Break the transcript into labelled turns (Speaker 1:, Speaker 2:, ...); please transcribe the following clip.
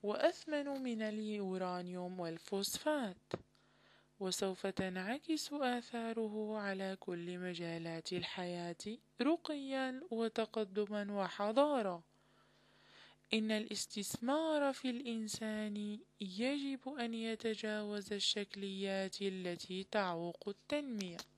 Speaker 1: وأثمن من اليورانيوم والفوسفات، وسوف تنعكس آثاره على كل مجالات الحياة رقيا وتقدما وحضارة. إن الاستثمار في الإنسان يجب أن يتجاوز الشكليات التي تعوق التنمية.